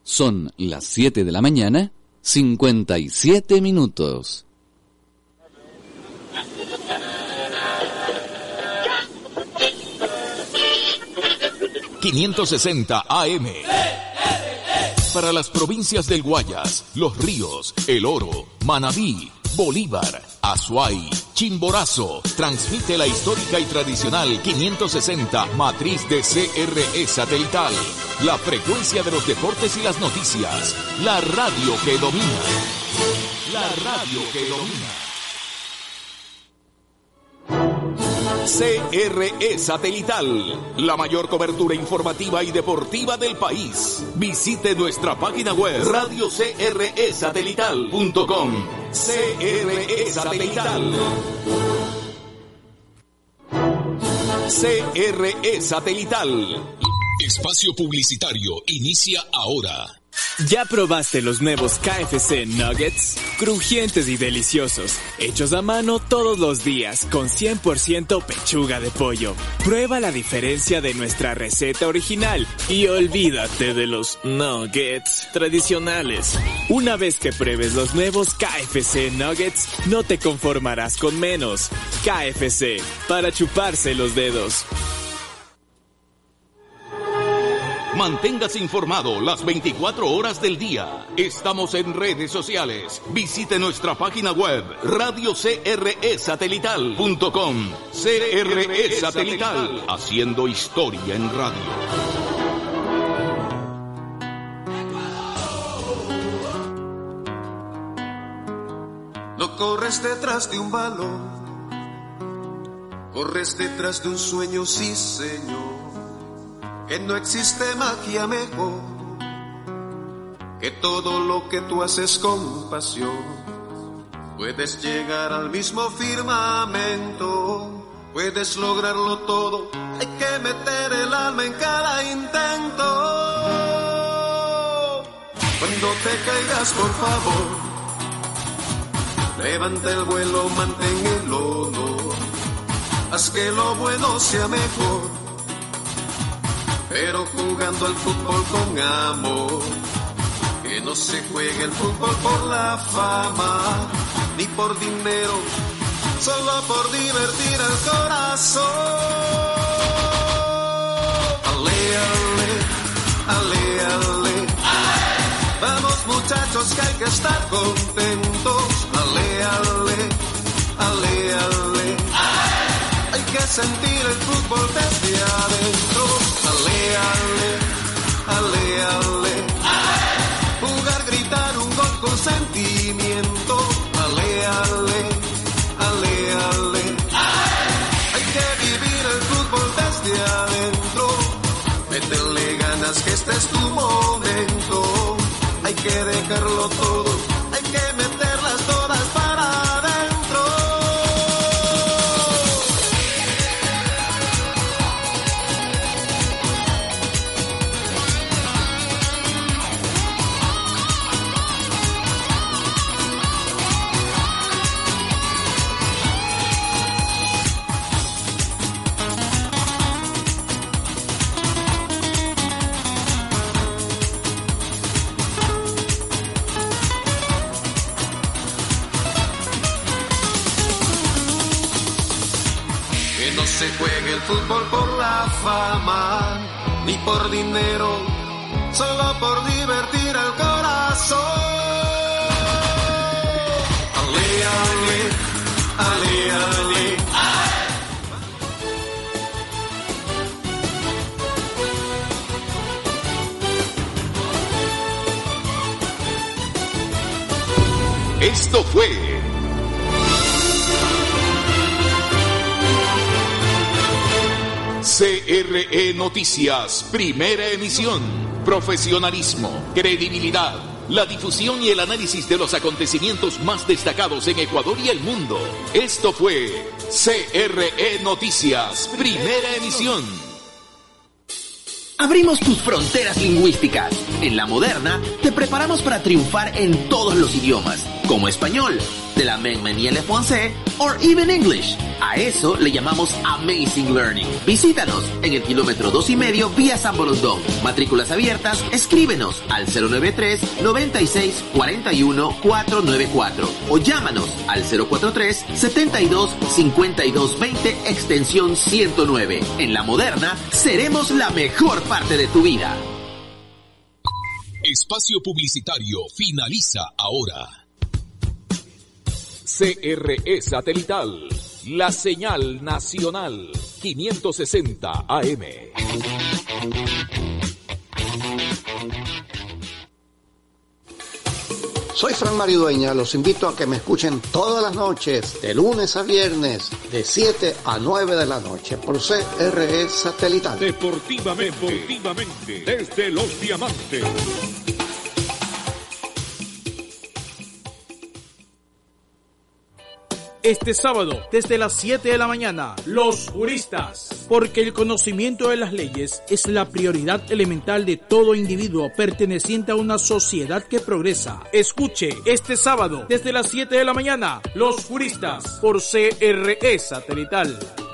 Son las 7 de la mañana, 57 minutos. ...560 AM... para las provincias del Guayas, Los Ríos, El Oro, Manabí, Bolívar, Azuay, Chimborazo. Transmite la histórica y tradicional 560 matriz de CRE satelital. La frecuencia de los deportes y las noticias. La radio que domina. La radio que domina. CRE Satelital, la mayor cobertura informativa y deportiva del país. Visite nuestra página web radiocresatelital.com. CRE Satelital. CRE Satelital. Espacio publicitario inicia ahora. ¿Ya probaste los nuevos KFC Nuggets? Crujientes y deliciosos, hechos a mano todos los días, con 100% pechuga de pollo. Prueba la diferencia de nuestra receta original y olvídate de los nuggets tradicionales. Una vez que pruebes los nuevos KFC Nuggets, no te conformarás con menos. KFC, para chuparse los dedos. Manténgase informado las 24 horas del día. Estamos en redes sociales. Visite nuestra página web radiocresatelital.com. CRE Satelital, haciendo historia en radio. No corres detrás de un balón, corres detrás de un sueño, sí señor. Que no existe magia mejor que todo lo que tú haces con pasión. Puedes llegar al mismo firmamento, puedes lograrlo todo. Hay que meter el alma en cada intento. Cuando te caigas, por favor, levanta el vuelo, mantén el honor. Haz que lo bueno sea mejor, pero jugando al fútbol con amor. Que no se juegue el fútbol por la fama, ni por dinero, solo por divertir al corazón. Ale, ale, ale, ale. Vamos muchachos que hay que estar contentos. Ale, ale, ale, ale. Hay que sentir el fútbol desde adentro. Ale, ale, ale, ale. Jugar, gritar un gol con sentimiento. Ale, ale, ale, ale. Hay que vivir el fútbol desde adentro. Métele ganas que este es tu momento. Hay que dejarlo todo, hay que meterlas todas para adentro. Se juegue el fútbol por la fama, ni por dinero, solo por divertir al corazón. Ale, ale, ale, ale. Esto fue CRE Noticias, primera emisión. Profesionalismo, credibilidad, la difusión y el análisis de los acontecimientos más destacados en Ecuador y el mundo. Esto fue CRE Noticias, primera emisión. Abrimos tus fronteras lingüísticas. En La Moderna te preparamos para triunfar en todos los idiomas, como español, de la même manière le français, or even English. A eso le llamamos Amazing Learning. Visítanos en el kilómetro 2,5 vía San Borondón. Matrículas abiertas, escríbenos al 093 96 41 494 o llámanos al 043 72 52 20 extensión 109. En La Moderna, seremos la mejor parte de tu vida. Espacio publicitario finaliza ahora. CRE Satelital, la señal nacional, 560 AM. Soy Fran Maridueña, los invito a que me escuchen todas las noches, de lunes a viernes, de 7 a 9 de la noche, por CRE Satelital. Deportivamente, desde Los Diamantes. Este sábado, desde las 7 de la mañana, Los Juristas. Porque el conocimiento de las leyes es la prioridad elemental de todo individuo perteneciente a una sociedad que progresa. Escuche este sábado, desde las 7 de la mañana, Los Juristas, por CRE Satelital.